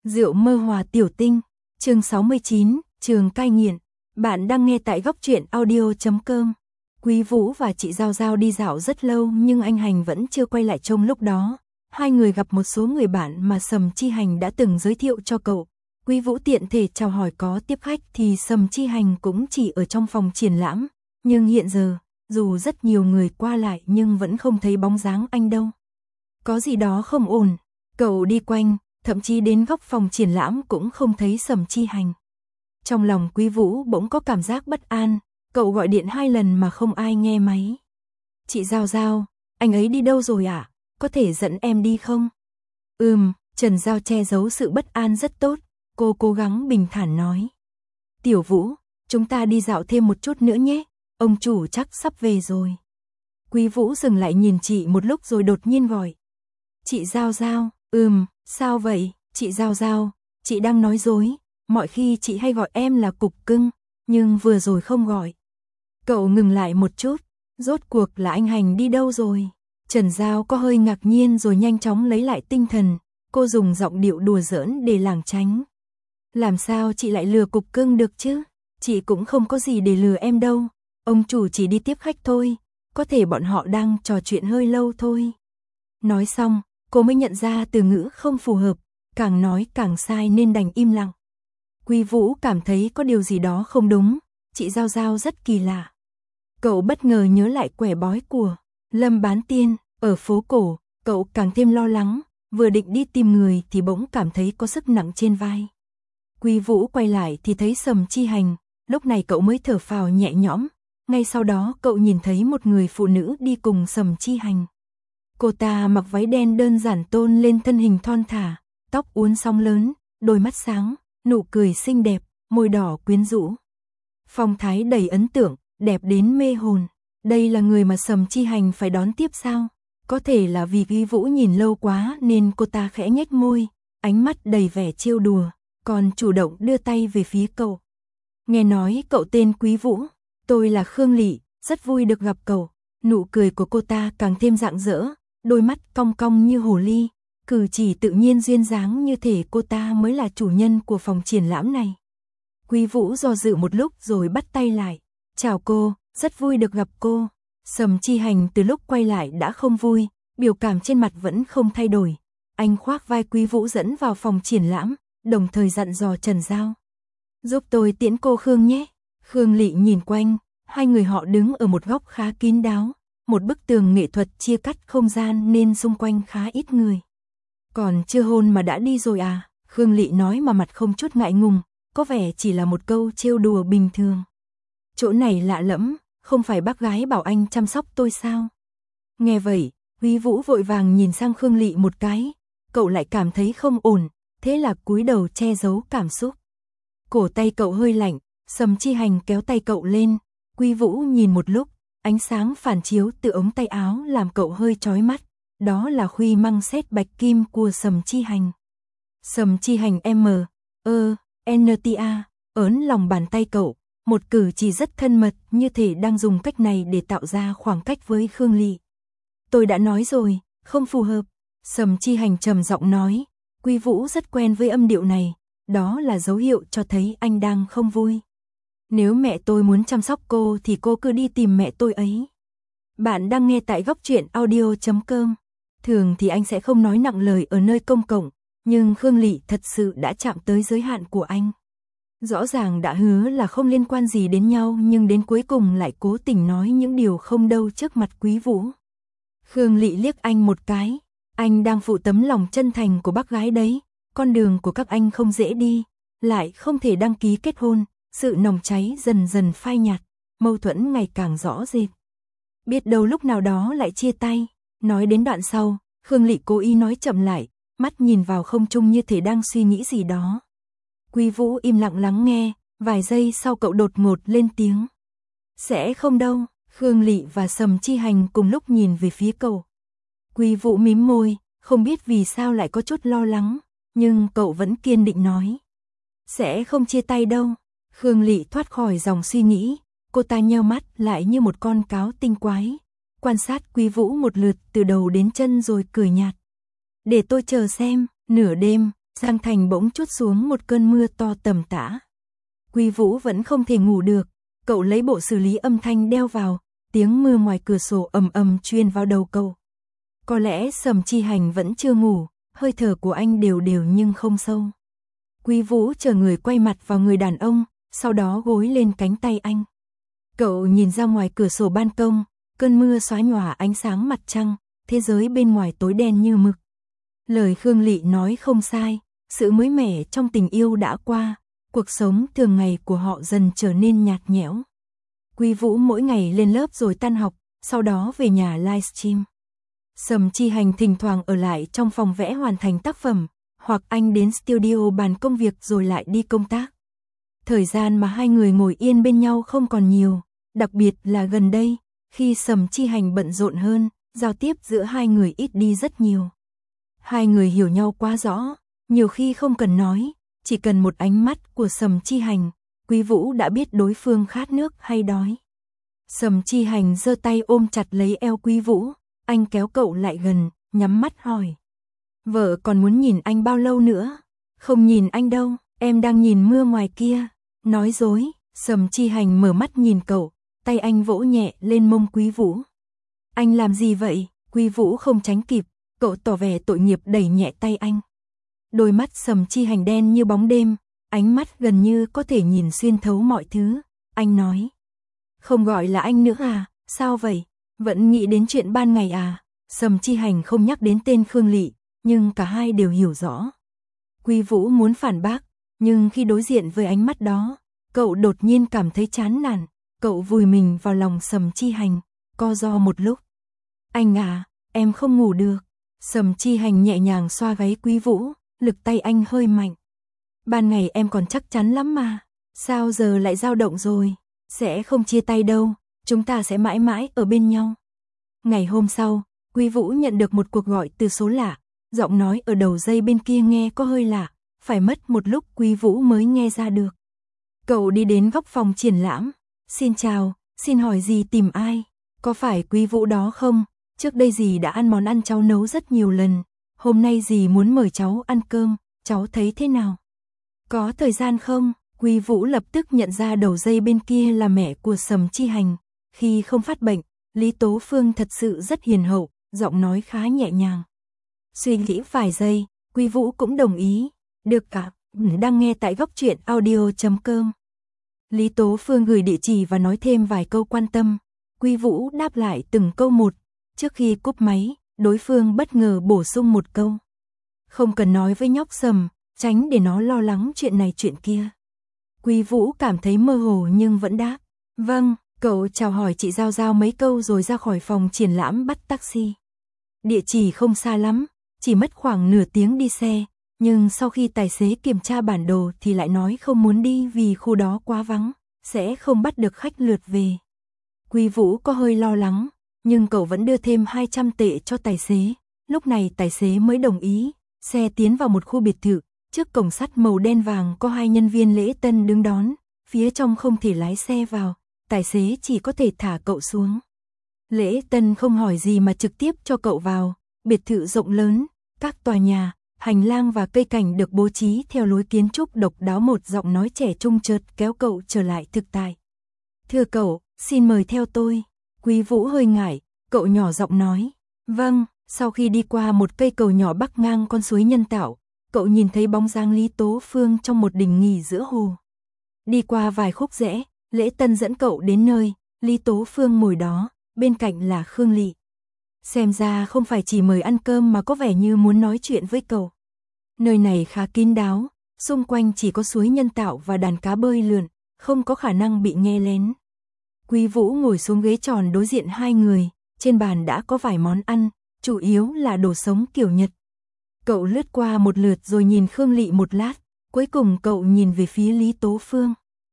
Rượu mơ hòa tiểu tinh, chương 69, trường cai nghiện. Bạn đang nghe tại góc truyện audio.com. Quý Vũ và chị Giao Giao đi dạo rất lâu nhưng anh Hành vẫn chưa quay lại. Trong lúc đó, hai người gặp một số người bạn mà Sầm Chi Hành đã từng giới thiệu cho cậu. Quý Vũ tiện thể chào hỏi có tiếp khách thì Sầm Chi Hành cũng chỉ ở trong phòng triển lãm. Nhưng hiện giờ, dù rất nhiều người qua lại nhưng vẫn không thấy bóng dáng anh đâu. Có gì đó không ổn, cậu đi quanh, thậm chí đến góc phòng triển lãm cũng không thấy Sầm Chi Hành. Trong lòng Quý Vũ bỗng có cảm giác bất an, cậu gọi điện 2 lần mà không ai nghe máy. Chị Giao Giao, anh ấy đi đâu rồi ạ? Có thể dẫn em đi không? Trần Giao che giấu sự bất an rất tốt, cô cố gắng bình thản nói. Tiểu Vũ, chúng ta đi dạo thêm một chút nữa nhé, ông chủ chắc sắp về rồi. Quý Vũ dừng lại nhìn chị một lúc rồi đột nhiên gọi. Chị Giao Giao, sao vậy, chị Giao Giao, chị đang nói dối, mọi khi chị hay gọi em là cục cưng, nhưng vừa rồi không gọi. Cậu ngừng lại một chút, rốt cuộc là anh Hành đi đâu rồi? Trần Giao có hơi ngạc nhiên rồi nhanh chóng lấy lại tinh thần, cô dùng giọng điệu đùa giỡn để lảng tránh. Làm sao chị lại lừa cục cưng được chứ? Chị cũng không có gì để lừa em đâu, ông chủ chỉ đi tiếp khách thôi, có thể bọn họ đang trò chuyện hơi lâu thôi. Nói xong, cô mới nhận ra từ ngữ không phù hợp, càng nói càng sai nên đành im lặng. Quý Vũ cảm thấy có điều gì đó không đúng, chị Giao Giao rất kỳ lạ. Cậu bất ngờ nhớ lại quẻ bói của Lâm Bán Tiên ở phố cổ, cậu càng thêm lo lắng, vừa định đi tìm người thì bỗng cảm thấy có sức nặng trên vai. Quý Vũ quay lại thì thấy Sầm Chi Hành, lúc này cậu mới thở phào nhẹ nhõm, ngay sau đó cậu nhìn thấy một người phụ nữ đi cùng Sầm Chi Hành. Cô ta mặc váy đen đơn giản tôn lên thân hình thon thả, tóc uốn sóng lớn, đôi mắt sáng, nụ cười xinh đẹp, môi đỏ quyến rũ. Phong thái đầy ấn tượng, đẹp đến mê hồn. Đây là người mà Sầm Chi Hành phải đón tiếp sao? Có thể là vì Quý Vũ nhìn lâu quá nên cô ta khẽ nhếch môi, ánh mắt đầy vẻ trêu đùa, còn chủ động đưa tay về phía cậu. Nghe nói cậu tên Quý Vũ, tôi là Khương Lị, rất vui được gặp cậu. Nụ cười của cô ta càng thêm rạng rỡ, đôi mắt cong cong như hồ ly, cử chỉ tự nhiên duyên dáng như thể cô ta mới là chủ nhân của phòng triển lãm này. Quý Vũ do dự một lúc rồi bắt tay lại. Chào cô, rất vui được gặp cô. Sầm Chi Hành từ lúc quay lại đã không vui, biểu cảm trên mặt vẫn không thay đổi. Anh khoác vai Quý Vũ dẫn vào phòng triển lãm, đồng thời dặn dò Trần Giao. Giúp tôi tiễn cô Khương nhé. Khương Lị nhìn quanh, hai người họ đứng ở một góc khá kín đáo. Một bức tường nghệ thuật chia cắt không gian nên xung quanh khá ít người. Còn chưa hôn mà đã đi rồi à? Khương Lị nói mà mặt không chút ngại ngùng, có vẻ chỉ là một câu trêu đùa bình thường. Chỗ này lạ lẫm, không phải bác gái bảo anh chăm sóc tôi sao? Nghe vậy, Quý Vũ vội vàng nhìn sang Khương Lị một cái, cậu lại cảm thấy không ổn, thế là cúi đầu che giấu cảm xúc. Cổ tay cậu hơi lạnh, Sầm Chi Hành kéo tay cậu lên, Quý Vũ nhìn một lúc, ánh sáng phản chiếu từ ống tay áo làm cậu hơi chói mắt, đó là khuy măng sét bạch kim của Sầm Chi Hành. Sầm Chi Hành NTA, ấn lòng bàn tay cậu, một cử chỉ rất thân mật như thể đang dùng cách này để tạo ra khoảng cách với Khương Lị. Tôi đã nói rồi, không phù hợp. Sầm Chi Hành trầm giọng nói, Quý Vũ rất quen với âm điệu này, đó là dấu hiệu cho thấy anh đang không vui. Nếu mẹ tôi muốn chăm sóc cô thì cô cứ đi tìm mẹ tôi ấy. Bạn đang nghe tại góc truyện audio.com. Thường thì anh sẽ không nói nặng lời ở nơi công cộng, nhưng Khương Lị thật sự đã chạm tới giới hạn của anh. Rõ ràng đã hứa là không liên quan gì đến nhau nhưng đến cuối cùng lại cố tình nói những điều không đâu trước mặt Quý Vũ. Khương Lị liếc anh một cái, anh đang phụ tấm lòng chân thành của bác gái đấy, con đường của các anh không dễ đi, lại không thể đăng ký kết hôn, sự nồng cháy dần dần phai nhạt, mâu thuẫn ngày càng rõ rệt. Biết đâu lúc nào đó lại chia tay. Nói đến đoạn sau, Khương Lị cố ý nói chậm lại, mắt nhìn vào không trung như thể đang suy nghĩ gì đó. Quý Vũ im lặng lắng nghe, vài giây sau cậu đột ngột lên tiếng. Sẽ không đâu. Khương Lị và Sầm Chi Hành cùng lúc nhìn về phía cậu. Quý Vũ mím môi, không biết vì sao lại có chút lo lắng, nhưng cậu vẫn kiên định nói. Sẽ không chia tay đâu. Khương Lị thoát khỏi dòng suy nghĩ, cô ta nheo mắt lại như một con cáo tinh quái, quan sát Quý Vũ một lượt từ đầu đến chân rồi cười nhạt. Để tôi chờ xem. Nửa đêm, Giang Thành bỗng trút xuống một cơn mưa to tầm tã. Quý Vũ vẫn không thể ngủ được, cậu lấy bộ xử lý âm thanh đeo vào, tiếng mưa ngoài cửa sổ ầm ầm truyền vào đầu cậu. Có lẽ Sầm Chi Hành vẫn chưa ngủ, hơi thở của anh đều đều nhưng không sâu. Quý Vũ chờ người quay mặt vào người đàn ông, sau đó gối lên cánh tay anh. Cậu nhìn ra ngoài cửa sổ ban công, cơn mưa xóa nhòa ánh sáng mặt trăng, thế giới bên ngoài tối đen như mực. Lời Khương Lị nói không sai, sự mới mẻ trong tình yêu đã qua, cuộc sống thường ngày của họ dần trở nên nhạt nhẽo. Quý Vũ mỗi ngày lên lớp rồi tan học, sau đó về nhà livestream. Sầm Chi Hành thỉnh thoảng ở lại trong phòng vẽ hoàn thành tác phẩm, hoặc anh đến studio bàn công việc rồi lại đi công tác. Thời gian mà hai người ngồi yên bên nhau không còn nhiều, đặc biệt là gần đây, khi Sầm Chi Hành bận rộn hơn, giao tiếp giữa hai người ít đi rất nhiều. Hai người hiểu nhau quá rõ, nhiều khi không cần nói, chỉ cần một ánh mắt của Sầm Chi Hành, Quý Vũ đã biết đối phương khát nước hay đói. Sầm Chi Hành giơ tay ôm chặt lấy eo Quý Vũ, anh kéo cậu lại gần, nhắm mắt hỏi. Vợ còn muốn nhìn anh bao lâu nữa? Không nhìn anh đâu, em đang nhìn mưa ngoài kia. Nói dối, Sầm Chi Hành mở mắt nhìn cậu, tay anh vỗ nhẹ lên mông Quý Vũ. Anh làm gì vậy? Quý Vũ không tránh kịp, cậu tỏ vẻ tội nghiệp đẩy nhẹ tay anh. Đôi mắt Sầm Chi Hành đen như bóng đêm, ánh mắt gần như có thể nhìn xuyên thấu mọi thứ. Anh nói, không gọi là anh nữa à, sao vậy? Vẫn nghĩ đến chuyện ban ngày à? Sầm Chi Hành không nhắc đến tên Khương Lị, nhưng cả hai đều hiểu rõ. Quý Vũ muốn phản bác, nhưng khi đối diện với ánh mắt đó, cậu đột nhiên cảm thấy chán nản, cậu vùi mình vào lòng Sầm Chi Hành, co ro một lúc. Anh à, em không ngủ được. Sầm Chi Hành nhẹ nhàng xoa gáy Quý Vũ, lực tay anh hơi mạnh. Ban ngày em còn chắc chắn lắm mà, sao giờ lại dao động rồi? Sẽ không chia tay đâu, chúng ta sẽ mãi mãi ở bên nhau. Ngày hôm sau, Quý Vũ nhận được một cuộc gọi từ số lạ, giọng nói ở đầu dây bên kia nghe có hơi lạ, phải mất một lúc Quý Vũ mới nghe ra được. Cậu đi đến góc phòng triển lãm, xin chào, xin hỏi dì tìm ai? Có phải Quý Vũ đó không? Trước đây dì đã ăn món ăn cháu nấu rất nhiều lần, hôm nay dì muốn mời cháu ăn cơm, cháu thấy thế nào? Có thời gian không? Quý Vũ lập tức nhận ra đầu dây bên kia là mẹ của Sầm Chi Hành. Khi không phát bệnh, Lý Tố Phương thật sự rất hiền hậu, giọng nói khá nhẹ nhàng. Suy nghĩ vài giây, Quý Vũ cũng đồng ý. Được cả, đang nghe tại góc truyện audio.com. Lý Tố Phương gửi địa chỉ và nói thêm vài câu quan tâm. Quý Vũ đáp lại từng câu một. Trước khi cúp máy, đối phương bất ngờ bổ sung một câu. Không cần nói với nhóc Sầm, tránh để nó lo lắng chuyện này chuyện kia. Quý Vũ cảm thấy mơ hồ nhưng vẫn đáp. Vâng, cậu chào hỏi chị Giao Giao mấy câu rồi ra khỏi phòng triển lãm bắt taxi. Địa chỉ không xa lắm, chỉ mất khoảng nửa tiếng đi xe, nhưng sau khi tài xế kiểm tra bản đồ thì lại nói không muốn đi vì khu đó quá vắng, sẽ không bắt được khách lượt về. Quý Vũ có hơi lo lắng, nhưng cậu vẫn đưa thêm 200 tệ cho tài xế, lúc này tài xế mới đồng ý. Xe tiến vào một khu biệt thự, trước cổng sắt màu đen vàng có hai nhân viên lễ tân đứng đón, phía trong không thể lái xe vào, tài xế chỉ có thể thả cậu xuống. Lễ tân không hỏi gì mà trực tiếp cho cậu vào, biệt thự rộng lớn, các tòa nhà, hành lang và cây cảnh được bố trí theo lối kiến trúc độc đáo, một giọng nói trẻ trung chợt kéo cậu trở lại thực tại. Thưa cậu, xin mời theo tôi. Quý Vũ hơi ngại, cậu nhỏ giọng nói. Vâng, sau khi đi qua một cây cầu nhỏ bắc ngang con suối nhân tạo, cậu nhìn thấy bóng dáng Lý Tố Phương trong một đình nghỉ giữa hồ. Đi qua vài khúc rẽ, lễ tân dẫn cậu đến nơi, Lý Tố Phương ngồi đó, bên cạnh là Khương Lị. Xem ra không phải chỉ mời ăn cơm mà có vẻ như muốn nói chuyện với cậu. Nơi này khá kín đáo, xung quanh chỉ có suối nhân tạo và đàn cá bơi lượn, không có khả năng bị nghe lén. Quý Vũ ngồi xuống ghế tròn đối diện hai người, trên bàn đã có vài món ăn, chủ yếu là đồ sống kiểu Nhật. Cậu lướt qua một lượt rồi nhìn Khương Lị một lát, cuối cùng cậu nhìn về phía Lý Tố Phương.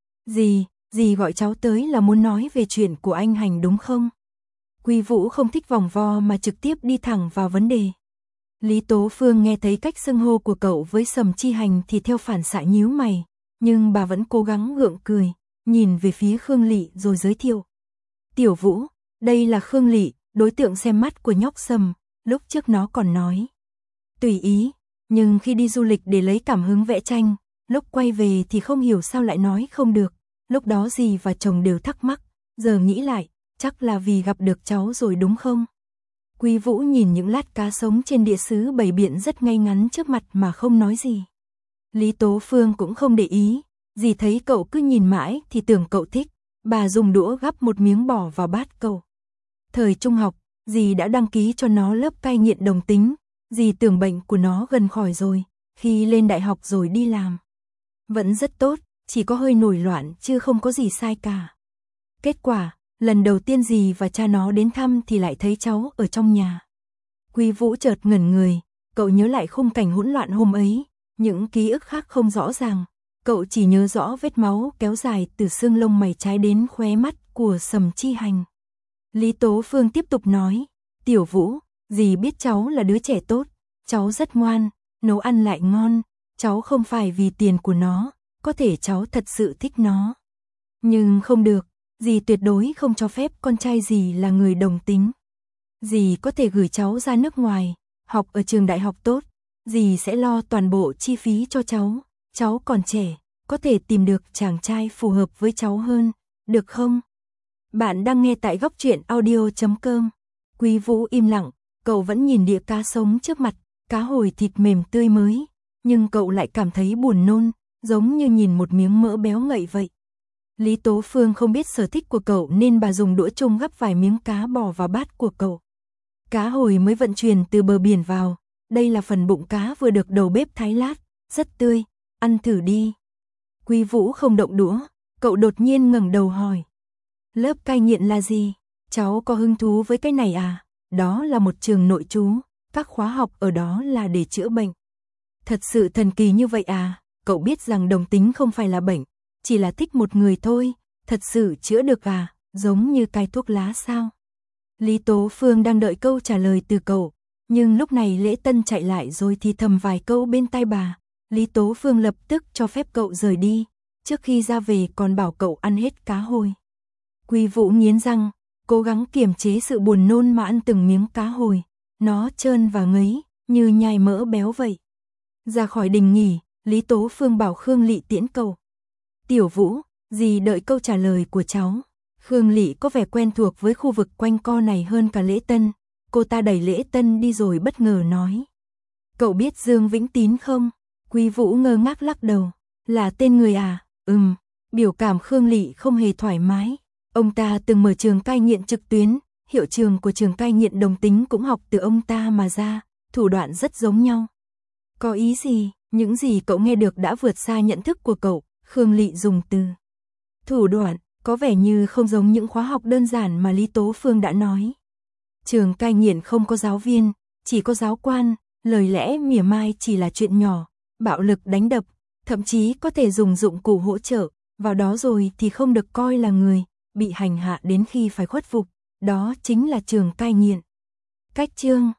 Dì gọi cháu tới là muốn nói về chuyện của anh Hành đúng không? Quý Vũ không thích vòng vo mà trực tiếp đi thẳng vào vấn đề. Lý Tố Phương nghe thấy cách xưng hô của cậu với Sầm Chi Hành thì theo phản xạ nhíu mày, nhưng bà vẫn cố gắng gượng cười, nhìn về phía Khương Lị rồi giới thiệu. Tiểu Vũ, đây là Khương Lị, đối tượng xem mắt của nhóc Sầm, lúc trước nó còn nói. Tùy ý, Nhưng khi đi du lịch để lấy cảm hứng vẽ tranh, lúc quay về thì không hiểu sao lại nói không được. Lúc đó dì và chồng đều thắc mắc, giờ nghĩ lại, chắc là vì gặp được cháu rồi đúng không? Quý Vũ nhìn những lát cá sống trên đĩa sứ bày biện rất ngay ngắn trước mặt mà không nói gì. Lý Tố Phương cũng không để ý, dì thấy cậu cứ nhìn mãi thì tưởng cậu thích, bà dùng đũa gắp một miếng bỏ vào bát cậu. Thời trung học, dì đã đăng ký cho nó lớp cai nghiện đồng tính, dì tưởng bệnh của nó gần khỏi rồi, khi lên đại học rồi đi làm. Vẫn rất tốt, chỉ có hơi nổi loạn chứ không có gì sai cả. Kết quả, lần đầu tiên dì và cha nó đến thăm thì lại thấy cháu ở trong nhà. Quý Vũ chợt ngẩn người, cậu nhớ lại khung cảnh hỗn loạn hôm ấy, những ký ức khác không rõ ràng. Cậu chỉ nhớ rõ vết máu kéo dài từ xương lông mày trái đến khóe mắt của Sầm Chi Hành. Lý Tố Phương tiếp tục nói, Tiểu Vũ, dì biết cháu là đứa trẻ tốt, cháu rất ngoan, nấu ăn lại ngon, cháu không phải vì tiền của nó, có thể cháu thật sự thích nó. Nhưng không được, dì tuyệt đối không cho phép con trai dì là người đồng tính. Dì có thể gửi cháu ra nước ngoài, học ở trường đại học tốt, dì sẽ lo toàn bộ chi phí cho cháu còn trẻ, có thể tìm được chàng trai phù hợp với cháu hơn, được không? Bạn đang nghe tại góc truyện audio.com. Quý Vũ im lặng, cậu vẫn nhìn đĩa cá sống trước mặt, cá hồi thịt mềm tươi mới, nhưng cậu lại cảm thấy buồn nôn, giống như nhìn một miếng mỡ béo ngậy vậy. Lý Tố Phương không biết sở thích của cậu nên bà dùng đũa chung gắp vài miếng cá bỏ vào bát của cậu. Cá hồi mới vận chuyển từ bờ biển vào, đây là phần bụng cá vừa được đầu bếp thái lát, rất tươi, ăn thử đi. Quý Vũ không động đũa, cậu đột nhiên ngẩng đầu hỏi. Lớp cai nghiện là gì? Cháu có hứng thú với cái này à? Đó là một trường nội trú, các khóa học ở đó là để chữa bệnh. Thật sự thần kỳ như vậy à? Cậu biết rằng đồng tính không phải là bệnh, chỉ là thích một người thôi, thật sự chữa được à? Giống như cai thuốc lá sao? Lý Tố Phương đang đợi câu trả lời từ cậu, nhưng lúc này Lễ Tân chạy lại rồi thì thầm vài câu bên tai bà. Lý Tố Phương lập tức cho phép cậu rời đi, trước khi ra về còn bảo cậu ăn hết cá hồi. Quý Vũ nghiến răng, cố gắng kiềm chế sự buồn nôn mà ăn từng miếng cá hồi, nó trơn và ngấy, như nhai mỡ béo vậy. Ra khỏi đình nghỉ, Lý Tố Phương bảo Khương Lị tiễn cậu. Tiểu Vũ, dì đợi câu trả lời của cháu. Khương Lị có vẻ quen thuộc với khu vực quanh co này hơn cả Lễ Tân, cô ta đẩy Lễ Tân đi rồi bất ngờ nói. Cậu biết Dương Vĩnh Tín không? Quý Vũ ngơ ngác lắc đầu, là tên người à? Biểu cảm Khương Lị không hề thoải mái. Ông ta từng mở trường cai nghiện trực tuyến, hiệu trường của trường cai nghiện đồng tính cũng học từ ông ta mà ra, thủ đoạn rất giống nhau. Có ý gì? Những gì cậu nghe được đã vượt xa nhận thức của cậu, Khương Lị dùng từ. Thủ đoạn, có vẻ như không giống những khóa học đơn giản mà Lý Tố Phương đã nói. Trường cai nghiện không có giáo viên, chỉ có giáo quan, lời lẽ mỉa mai chỉ là chuyện nhỏ, bạo lực đánh đập, thậm chí có thể dùng dụng cụ hỗ trợ, vào đó rồi thì không được coi là người, bị hành hạ đến khi phải khuất phục, đó chính là trường cai nghiện. Cách chương